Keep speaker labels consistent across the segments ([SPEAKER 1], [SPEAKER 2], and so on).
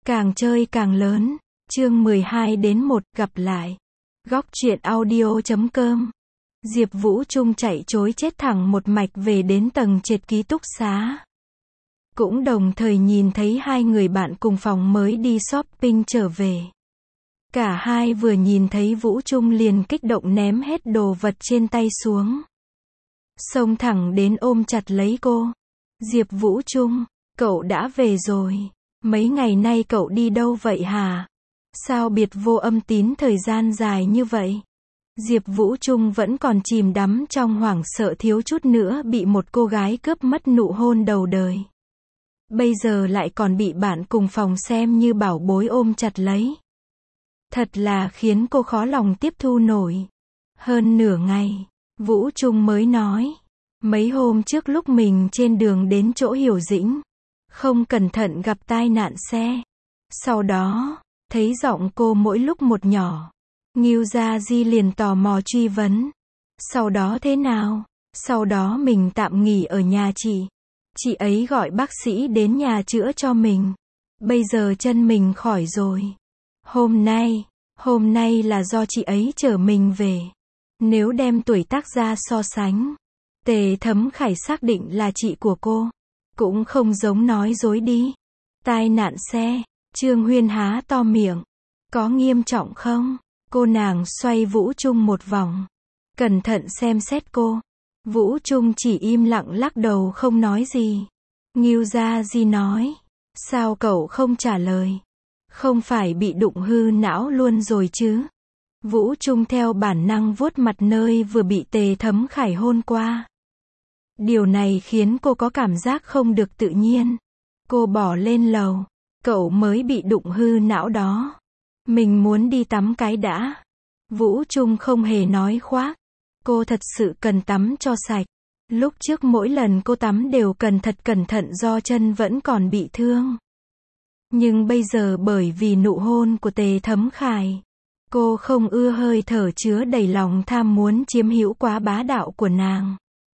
[SPEAKER 1] Càng chơi càng lớn. Chương 12-1 gặp lại. Góc truyện audio.com. Diệp Vũ Trung chạy trối chết thẳng một mạch về đến tầng trệt ký túc xá. Cũng đồng thời nhìn thấy hai người bạn cùng phòng mới đi shopping trở về. Cả hai vừa nhìn thấy Vũ Trung liền kích động ném hết đồ vật trên tay xuống. Xông thẳng đến ôm chặt lấy cô. Diệp Vũ Trung, cậu đã về rồi. Mấy ngày nay cậu đi đâu vậy hả? Sao biệt vô âm tín thời gian dài như vậy? Diệp Vũ Trung vẫn còn chìm đắm trong hoảng sợ thiếu chút nữa bị một cô gái cướp mất nụ hôn đầu đời. Bây giờ lại còn bị bạn cùng phòng xem như bảo bối ôm chặt lấy. Thật là khiến cô khó lòng tiếp thu nổi. Hơn nửa ngày, Vũ Trung mới nói. Mấy hôm trước lúc mình trên đường đến chỗ Hiểu Dĩnh, không cẩn thận gặp tai nạn xe. Sau đó, thấy giọng cô mỗi lúc một nhỏ. Ngưu Gia Di liền tò mò truy vấn. Sau đó thế nào? Sau đó mình tạm nghỉ ở nhà chị. Chị ấy gọi bác sĩ đến nhà chữa cho mình. Bây giờ chân mình khỏi rồi. Hôm nay là do chị ấy chở mình về. Nếu đem tuổi tác ra so sánh, Tề Thấm Khải xác định là chị của cô. Cũng không giống nói dối đi. Tai nạn xe, Trương Huyên há to miệng. Có nghiêm trọng không? Cô nàng xoay Vũ Trung một vòng. Cẩn thận xem xét cô. Vũ Trung chỉ im lặng lắc đầu không nói gì. Ngưu Gia Di nói. Sao cậu không trả lời? Không phải bị đụng hư não luôn rồi chứ? Vũ Trung theo bản năng vuốt mặt nơi vừa bị Tề Thấm Khải hôn qua. Điều này khiến cô có cảm giác không được tự nhiên. Cô bỏ lên lầu. Cậu mới bị đụng hư não đó. Mình muốn đi tắm cái đã. Vũ Trung không hề nói khoác. Cô thật sự cần tắm cho sạch. Lúc trước mỗi lần cô tắm đều cần thật cẩn thận do chân vẫn còn bị thương. Nhưng bây giờ bởi vì nụ hôn của Tề Thấm Khải, cô không ưa hơi thở chứa đầy lòng tham muốn chiếm hữu quá bá đạo của nàng.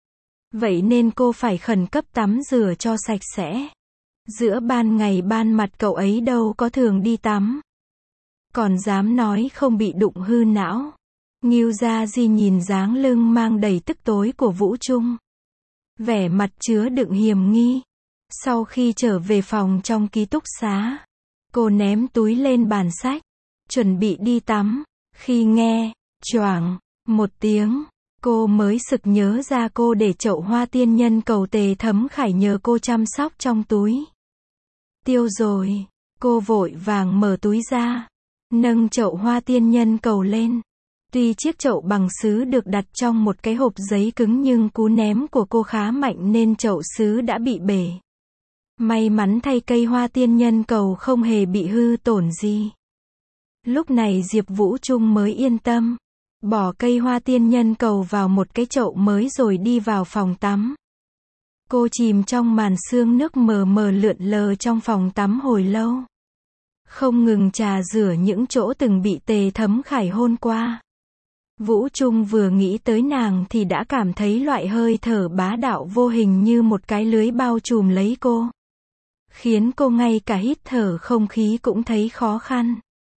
[SPEAKER 1] Vậy nên cô phải khẩn cấp tắm rửa cho sạch sẽ. Giữa ban ngày ban mặt cậu ấy đâu có thường đi tắm. Còn dám nói không bị đụng hư não. Ngưu Gia Di nhìn dáng lưng mang đầy tức tối của Vũ Trung. Vẻ mặt chứa đựng hiềm nghi. Sau khi trở về phòng trong ký túc xá, cô ném túi lên bàn sách, chuẩn bị đi tắm. Khi nghe, choảng, một tiếng, cô mới sực nhớ ra cô để chậu hoa tiên nhân cầu Tề Thấm Khải nhờ cô chăm sóc trong túi. Tiêu rồi, cô vội vàng mở túi ra, nâng chậu hoa tiên nhân cầu lên. Tuy chiếc chậu bằng sứ được đặt trong một cái hộp giấy cứng nhưng cú ném của cô khá mạnh nên chậu sứ đã bị bể. May mắn thay cây hoa tiên nhân cầu không hề bị hư tổn gì. Lúc này Diệp Vũ Trung mới yên tâm. Bỏ cây hoa tiên nhân cầu vào một cái chậu mới rồi đi vào phòng tắm. Cô chìm trong màn sương nước mờ mờ lượn lờ trong phòng tắm hồi lâu. Không ngừng trà rửa những chỗ từng bị Tề Thấm Khải hôn qua. Vũ Trung vừa nghĩ tới nàng thì đã cảm thấy loại hơi thở bá đạo vô hình như một cái lưới bao trùm lấy cô. Khiến cô ngay cả hít thở không khí cũng thấy khó khăn.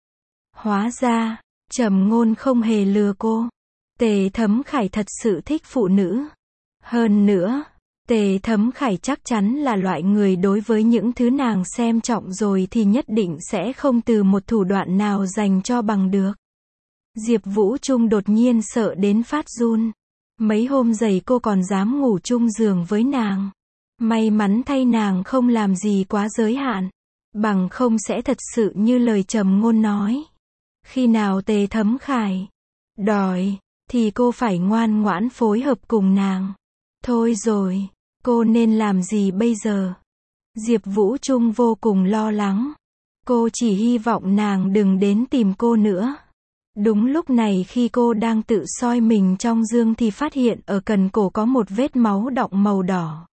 [SPEAKER 1] Hóa ra, Trầm Ngôn không hề lừa cô. Tề Thấm Khải thật sự thích phụ nữ. Hơn nữa, Tề Thấm Khải chắc chắn là loại người đối với những thứ nàng xem trọng rồi thì nhất định sẽ không từ một thủ đoạn nào dành cho bằng được. Diệp Vũ Trung đột nhiên sợ đến phát run. Mấy hôm giày cô còn dám ngủ chung giường với nàng. May mắn thay nàng không làm gì quá giới hạn. Bằng không sẽ thật sự như lời Trầm Ngôn nói. Khi nào Tề Thấm Khải đòi, thì cô phải ngoan ngoãn phối hợp cùng nàng. Thôi rồi, cô nên làm gì bây giờ? Diệp Vũ Trung vô cùng lo lắng. Cô chỉ hy vọng nàng đừng đến tìm cô nữa. Đúng lúc này khi cô đang tự soi mình trong gương thì phát hiện ở cần cổ có một vết máu đọng màu đỏ.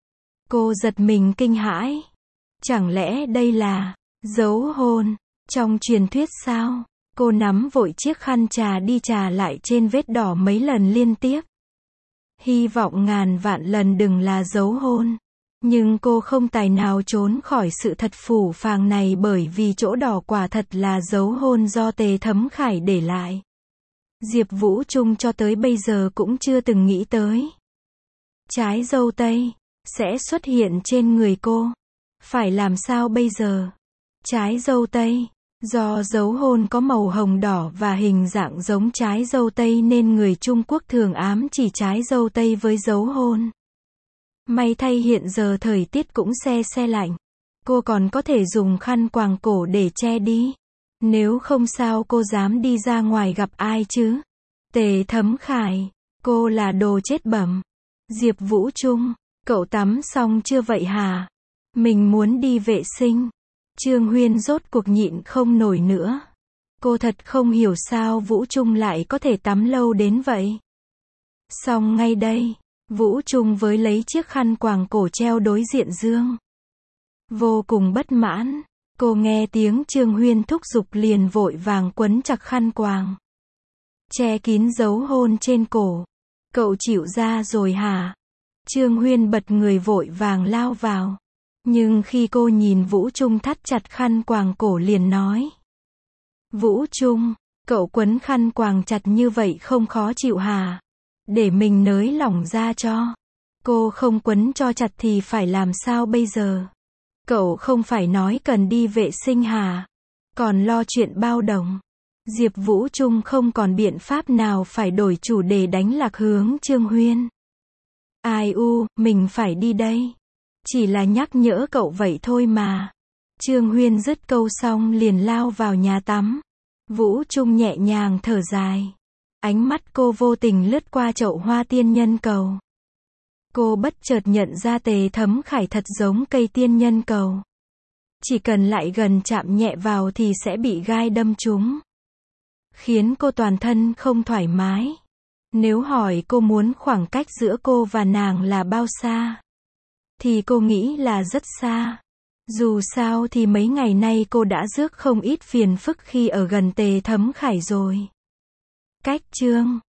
[SPEAKER 1] Cô giật mình kinh hãi. Chẳng lẽ đây là dấu hôn trong truyền thuyết sao? Cô nắm vội chiếc khăn trà đi trà lại trên vết đỏ mấy lần liên tiếp. Hy vọng ngàn vạn lần đừng là dấu hôn. Nhưng cô không tài nào trốn khỏi sự thật phũ phàng này bởi vì chỗ đỏ quả thật là dấu hôn do Tề Thấm Khải để lại. Diệp Vũ Trung cho tới bây giờ cũng chưa từng nghĩ tới. Trái dâu tây sẽ xuất hiện trên người cô. Phải làm sao bây giờ? Trái dâu tây, do dấu hôn có màu hồng đỏ và hình dạng giống trái dâu tây nên người Trung Quốc thường ám chỉ trái dâu tây với dấu hôn. May thay hiện giờ thời tiết cũng se lạnh. Cô còn có thể dùng khăn quàng cổ để che đi. Nếu không sao cô dám đi ra ngoài gặp ai chứ? Tề Thấm Khải, cô là đồ chết bẩm. Diệp Vũ Trung, cậu tắm xong chưa vậy hả? Mình muốn đi vệ sinh. Trương Huyên rốt cuộc nhịn không nổi nữa. Cô thật không hiểu sao Vũ Trung lại có thể tắm lâu đến vậy. Xong ngay đây, Vũ Trung với lấy chiếc khăn quàng cổ treo đối diện giường. Vô cùng bất mãn, cô nghe tiếng Trương Huyên thúc giục liền vội vàng quấn chặt khăn quàng, che kín dấu hôn trên cổ. Cậu chịu ra rồi hả? Trương Huyên bật người vội vàng lao vào. Nhưng khi cô nhìn Vũ Trung thắt chặt khăn quàng cổ liền nói. Vũ Trung, cậu quấn khăn quàng chặt như vậy không khó chịu hả? Để mình nới lỏng ra cho. Cô không quấn cho chặt thì phải làm sao bây giờ? Cậu không phải nói cần đi vệ sinh hả? Còn lo chuyện bao đồng. Diệp Vũ Trung không còn biện pháp nào phải đổi chủ đề đánh lạc hướng Trương Huyên. Ai u, mình phải đi đây. Chỉ là nhắc nhở cậu vậy thôi mà. Trương Huyên dứt câu xong liền lao vào nhà tắm. Vũ Trung nhẹ nhàng thở dài. Ánh mắt cô vô tình lướt qua chậu hoa tiên nhân cầu. Cô bất chợt nhận ra Tề Thấm Khải thật giống cây tiên nhân cầu. Chỉ cần lại gần chạm nhẹ vào thì sẽ bị gai đâm trúng. Khiến cô toàn thân không thoải mái. Nếu hỏi cô muốn khoảng cách giữa cô và nàng là bao xa? Thì cô nghĩ là rất xa. Dù sao thì mấy ngày nay cô đã rước không ít phiền phức khi ở gần Tề Thấm Khải rồi. Cách chương